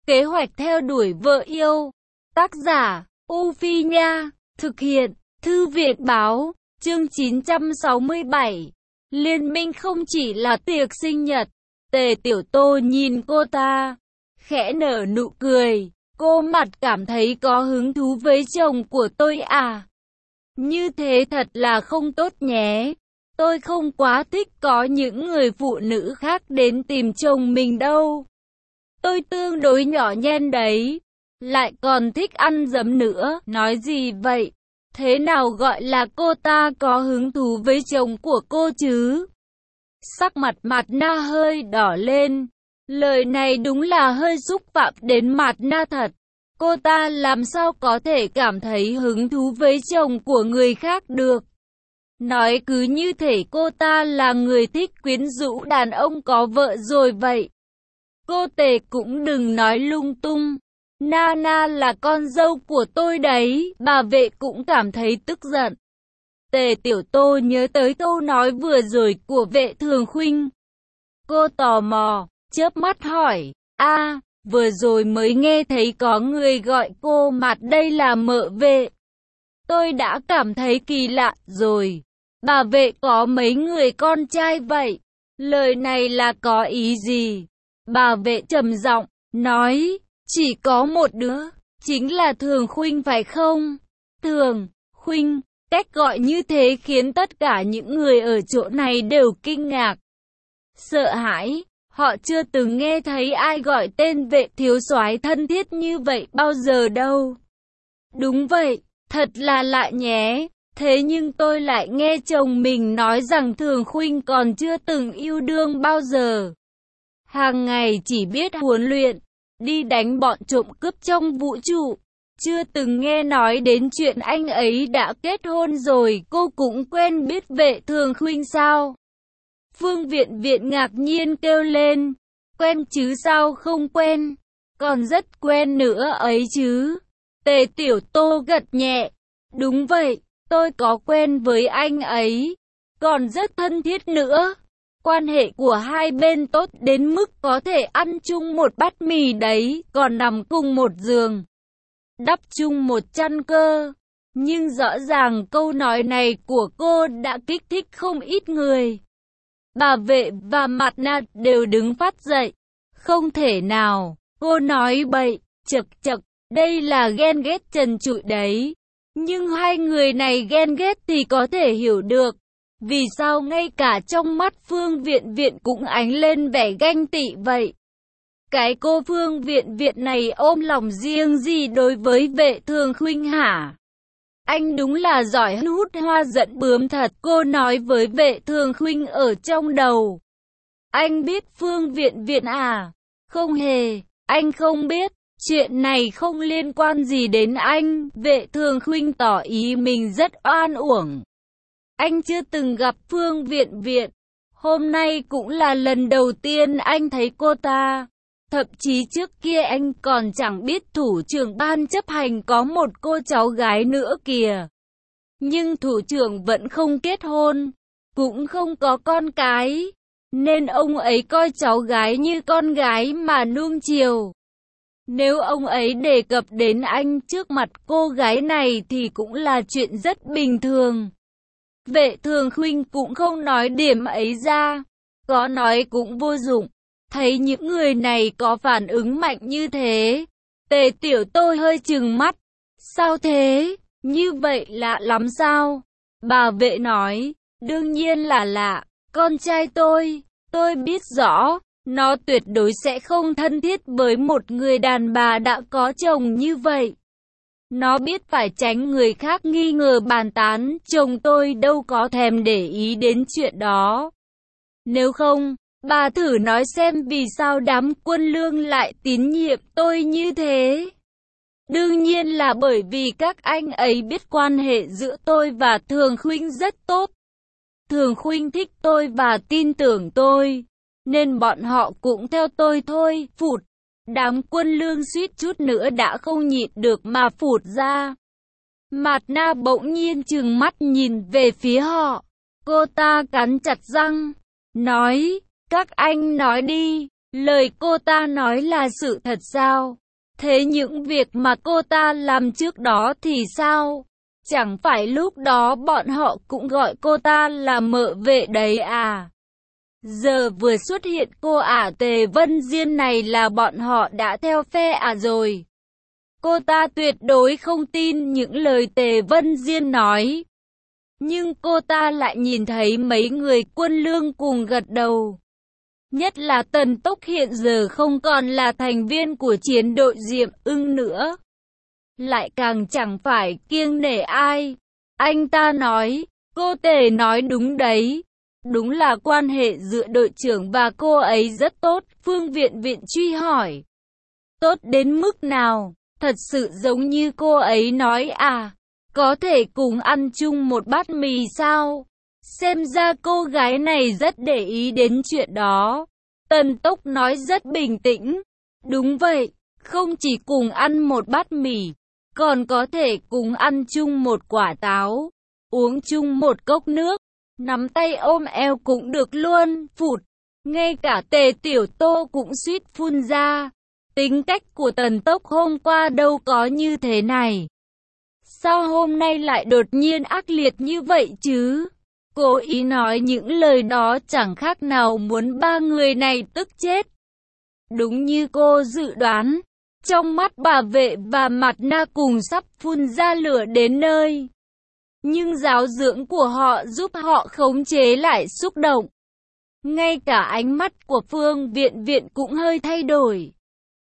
Kế hoạch theo đuổi vợ yêu. Tác giả, U Phi Nha. Thực hiện, Thư viện Báo. Chương 967. Liên minh không chỉ là tiệc sinh nhật. Tề Tiểu Tô nhìn cô ta, khẽ nở nụ cười. Cô mặt cảm thấy có hứng thú với chồng của tôi à? Như thế thật là không tốt nhé. Tôi không quá thích có những người phụ nữ khác đến tìm chồng mình đâu. Tôi tương đối nhỏ nhen đấy. Lại còn thích ăn dấm nữa. Nói gì vậy? Thế nào gọi là cô ta có hứng thú với chồng của cô chứ? Sắc mặt Mạt Na hơi đỏ lên. Lời này đúng là hơi xúc phạm đến Mạt Na thật. Cô ta làm sao có thể cảm thấy hứng thú với chồng của người khác được? Nói cứ như thể cô ta là người thích quyến rũ đàn ông có vợ rồi vậy. Cô Tề cũng đừng nói lung tung. Nana là con dâu của tôi đấy. Bà Vệ cũng cảm thấy tức giận. Tề Tiểu Tô nhớ tới câu nói vừa rồi của Vệ Thường Khuynh. Cô tò mò, chớp mắt hỏi, vừa rồi mới nghe thấy có người gọi cô Mạt đây là mợ Vệ. Tôi đã cảm thấy kỳ lạ rồi. Bà Vệ có mấy người con trai vậy? Lời này là có ý gì? Bà Vệ trầm giọng, nói, chỉ có một đứa, chính là Thường Khuynh phải không? Thường Khuynh, cách gọi như thế khiến tất cả những người ở chỗ này đều kinh ngạc, sợ hãi. Họ chưa từng nghe thấy ai gọi tên Vệ thiếu soái thân thiết như vậy bao giờ đâu. Đúng vậy, thật là lạ nhé. Thế nhưng tôi lại nghe chồng mình nói rằng Thường Khuynh còn chưa từng yêu đương bao giờ. Hàng ngày chỉ biết huấn luyện, đi đánh bọn trộm cướp trong vũ trụ. Chưa từng nghe nói đến chuyện anh ấy đã kết hôn rồi. Cô cũng quen biết Vệ Thường Khuynh sao? Phương Viện Viện ngạc nhiên kêu lên. Quen chứ sao không quen? Còn rất quen nữa ấy chứ. Tề Tiểu Tô gật nhẹ. Đúng vậy, tôi có quen với anh ấy. Còn rất thân thiết nữa. Quan hệ của hai bên tốt đến mức có thể ăn chung một bát mì đấy, còn nằm cùng một giường, đắp chung một chăn cơ. Nhưng rõ ràng câu nói này của cô đã kích thích không ít người. Bà Vệ và Mạt Na đều đứng phát dậy. Không thể nào, cô nói bậy, chậc chậc, đây là ghen ghét trần trụi đấy. Nhưng hai người này ghen ghét thì có thể hiểu được. Vì sao ngay cả trong mắt Phương Viện Viện cũng ánh lên vẻ ganh tị vậy? Cái cô Phương Viện Viện này ôm lòng riêng gì đối với Vệ Thường Khuynh hả? Anh đúng là giỏi hút hoa dẫn bướm thật, cô nói với Vệ Thường Khuynh ở trong đầu. Anh biết Phương Viện Viện à? Không hề, anh không biết. Chuyện này không liên quan gì đến anh. Vệ Thường Khuynh tỏ ý mình rất oan uổng. Anh chưa từng gặp Phương Viện Viện. Hôm nay cũng là lần đầu tiên anh thấy cô ta. Thậm chí trước kia anh còn chẳng biết thủ trưởng ban chấp hành có một cô cháu gái nữa kìa. Nhưng thủ trưởng vẫn không kết hôn, cũng không có con cái, nên ông ấy coi cháu gái như con gái mà nuông chiều. Nếu ông ấy đề cập đến anh trước mặt cô gái này thì cũng là chuyện rất bình thường. Vệ Thường Khuynh cũng không nói điểm ấy ra, có nói cũng vô dụng. Thấy những người này có phản ứng mạnh như thế, Tề Tiểu Tô hơi trừng mắt. Sao thế? Như vậy lạ lắm sao? Bà Vệ nói, đương nhiên là lạ. Con trai tôi biết rõ, nó tuyệt đối sẽ không thân thiết với một người đàn bà đã có chồng như vậy. Nó biết phải tránh người khác nghi ngờ bàn tán, chồng tôi đâu có thèm để ý đến chuyện đó. Nếu không, bà thử nói xem vì sao đám Quân Lương lại tín nhiệm tôi như thế. Đương nhiên là bởi vì các anh ấy biết quan hệ giữa tôi và Thường Khuynh rất tốt. Thường Khuynh thích tôi và tin tưởng tôi, nên bọn họ cũng theo tôi thôi. Phụt, đám Quân Lương suýt chút nữa đã không nhịn được mà phụt ra. Mạt Na bỗng nhiên trừng mắt nhìn về phía họ. Cô ta cắn chặt răng, nói, các anh nói đi, Lời cô ta nói là sự thật sao? Thế những việc mà cô ta làm trước đó thì sao? Chẳng phải lúc đó bọn họ cũng gọi cô ta là mợ vệ đấy à? Giờ vừa xuất hiện cô ả Tề Vân Diên này là bọn họ đã theo phe ả rồi. Cô ta tuyệt đối không tin những lời Tề Vân Diên nói. Nhưng cô ta lại nhìn thấy mấy người Quân Lương cùng gật đầu. Nhất là Tần Tốc hiện giờ không còn là thành viên của chiến đội Diệm Ưng nữa. Lại càng chẳng phải kiêng nể ai. Anh ta nói, cô Tề nói đúng đấy. Đúng là quan hệ giữa đội trưởng và cô ấy rất tốt. Phương Viện Viện truy hỏi. Tốt đến mức nào? Thật sự giống như cô ấy nói à? Có thể cùng ăn chung một bát mì sao? Xem ra cô gái này rất để ý đến chuyện đó. Tần Tốc nói rất bình tĩnh. Đúng vậy, không chỉ cùng ăn một bát mì, còn có thể cùng ăn chung một quả táo, uống chung một cốc nước, nắm tay ôm eo cũng được luôn. Phụt, ngay cả Tề Tiểu Tô cũng suýt phun ra. Tính cách của Tần Tốc hôm qua đâu có như thế này. Sao hôm nay lại đột nhiên ác liệt như vậy chứ? Cố ý nói những lời đó chẳng khác nào muốn ba người này tức chết. Đúng như cô dự đoán, trong mắt bà Vệ và Mặt Na cùng sắp phun ra lửa đến nơi. Nhưng giáo dưỡng của họ giúp họ khống chế lại xúc động. Ngay cả ánh mắt của Phương Viện Viện cũng hơi thay đổi.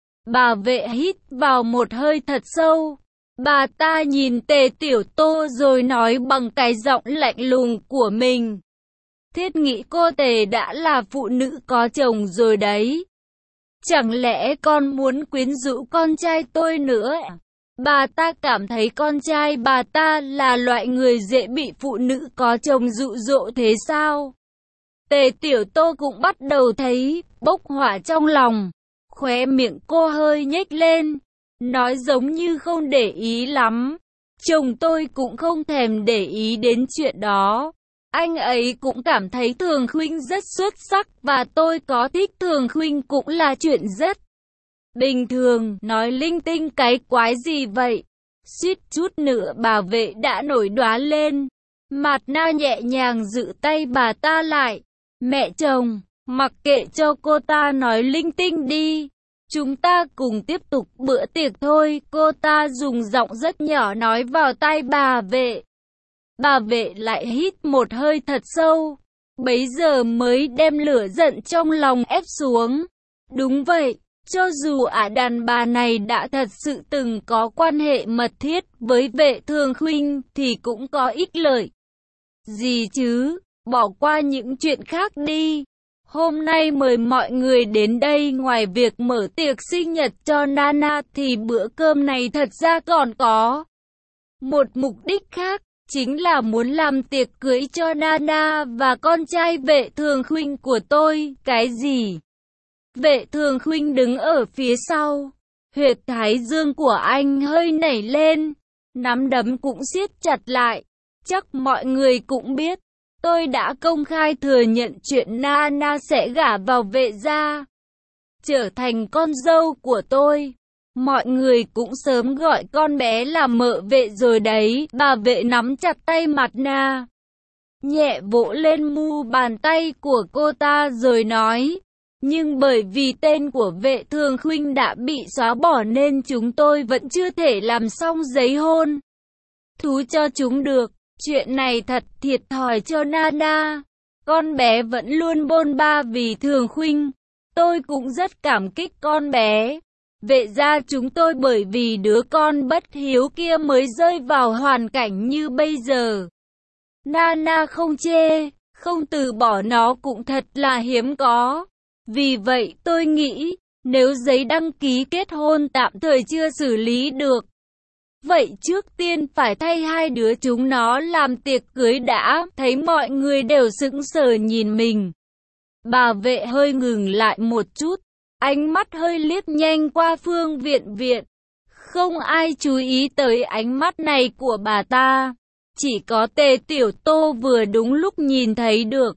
Bà Vệ hít vào một hơi thật sâu. Bà ta nhìn Tề Tiểu Tô rồi nói bằng cái giọng lạnh lùng của mình. Thiết nghĩ cô Tề đã là phụ nữ có chồng rồi đấy. Chẳng lẽ con muốn quyến rũ con trai tôi nữa? Bà ta cảm thấy con trai bà ta là loại người dễ bị phụ nữ có chồng dụ dỗ thế sao? Tề Tiểu Tô cũng bắt đầu thấy bốc hỏa trong lòng. Khóe miệng cô hơi nhếch lên. Nói giống như không để ý lắm. Chồng tôi cũng không thèm để ý đến chuyện đó. Anh ấy cũng cảm thấy Thường Khuynh rất xuất sắc và tôi có thích Thường Khuynh cũng là chuyện rất bình thường. Nói linh tinh cái quái gì vậy? Suýt chút nữa bà Vệ đã nổi đoá lên. Mạt Na nhẹ nhàng giữ tay bà ta lại. Mẹ chồng, mặc kệ cho cô ta nói linh tinh đi. Chúng ta cùng tiếp tục bữa tiệc thôi, cô ta dùng giọng rất nhỏ nói vào tai bà Vệ. Bà Vệ lại hít một hơi thật sâu, bấy giờ mới đem lửa giận trong lòng ép xuống. Đúng vậy, cho dù đàn bà này đã thật sự từng có quan hệ mật thiết với Vệ Thường Khuynh thì cũng có ích lợi. Gì chứ, bỏ qua những chuyện khác đi. Hôm nay mời mọi người đến đây, ngoài việc mở tiệc sinh nhật cho Nana thì bữa cơm này thật ra còn có một mục đích khác, chính là muốn làm tiệc cưới cho Nana và con trai Vệ Thường Khuynh của tôi. Cái gì? Vệ Thường Khuynh đứng ở phía sau, huyệt thái dương của anh hơi nảy lên, nắm đấm cũng siết chặt lại. Chắc mọi người cũng biết. Tôi đã công khai thừa nhận chuyện Nana sẽ gả vào Vệ gia, trở thành con dâu của tôi. Mọi người cũng sớm gọi con bé là mợ Vệ rồi đấy. Bà Vệ nắm chặt tay Mạt Na, nhẹ vỗ lên mu bàn tay của cô ta rồi nói. Nhưng bởi vì tên của Vệ Thường Khuynh đã bị xóa bỏ nên chúng tôi vẫn chưa thể làm xong giấy hôn thú cho chúng được. Chuyện này thật thiệt thòi cho Nana. Con bé vẫn luôn bôn ba vì Thường Khuynh. Tôi cũng rất cảm kích con bé. Vệ gia chúng tôi bởi vì đứa con bất hiếu kia mới rơi vào hoàn cảnh như bây giờ. Nana không chê, không từ bỏ nó cũng thật là hiếm có. Vì vậy tôi nghĩ, nếu giấy đăng ký kết hôn tạm thời chưa xử lý được, vậy trước tiên phải thay hai đứa chúng nó làm tiệc cưới đã. Thấy mọi người đều sững sờ nhìn mình. Bà Vệ hơi ngừng lại một chút, ánh mắt hơi liếc nhanh qua Phương Viện Viện. Không ai chú ý tới ánh mắt này của bà ta. Chỉ có Tề Tiểu Tô vừa đúng lúc nhìn thấy được.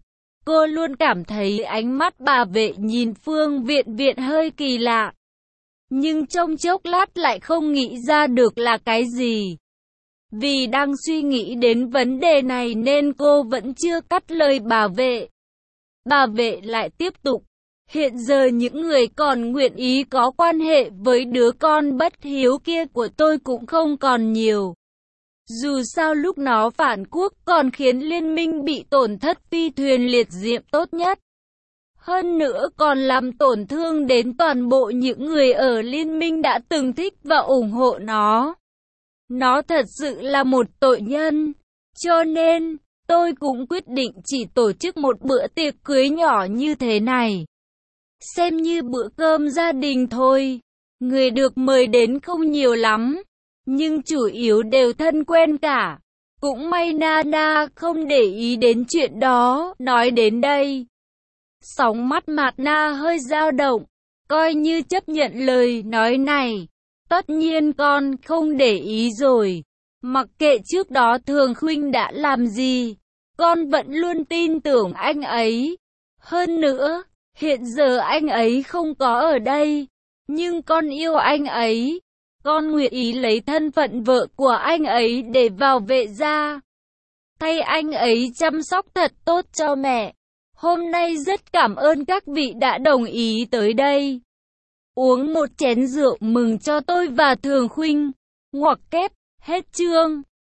Cô luôn cảm thấy ánh mắt bà vệ nhìn Phương Viện Viện hơi kỳ lạ. Nhưng trong chốc lát lại không nghĩ ra được là cái gì. Vì đang suy nghĩ đến vấn đề này nên cô vẫn chưa cắt lời bà vệ. Bà vệ lại tiếp tục. Hiện giờ những người còn nguyện ý có quan hệ với đứa con bất hiếu kia của tôi cũng không còn nhiều. Dù sao lúc nó phản quốc còn khiến liên minh bị tổn thất phi thuyền liệt diệm tốt nhất. Hơn nữa còn làm tổn thương đến toàn bộ những người ở liên minh đã từng thích và ủng hộ nó. Nó thật sự là một tội nhân. Cho nên, tôi cũng quyết định chỉ tổ chức một bữa tiệc cưới nhỏ như thế này. Xem như bữa cơm gia đình thôi. Người được mời đến không nhiều lắm, nhưng chủ yếu đều thân quen cả. Cũng may Nana không để ý đến chuyện đó. Nói đến đây, sóng mắt Mạt Na hơi dao động, coi như chấp nhận lời nói này. Tất nhiên con không để ý rồi. Mặc kệ trước đó Thường Khuynh đã làm gì, con vẫn luôn tin tưởng anh ấy. Hơn nữa, hiện giờ anh ấy không có ở đây, nhưng con yêu anh ấy. Con nguyện ý lấy thân phận vợ của anh ấy để bảo vệ gia. Thay anh ấy chăm sóc thật tốt cho mẹ. Hôm nay rất cảm ơn các vị đã đồng ý tới đây. Uống một chén rượu mừng cho tôi và Thường Khuynh. Ngoặc kép, hết chương.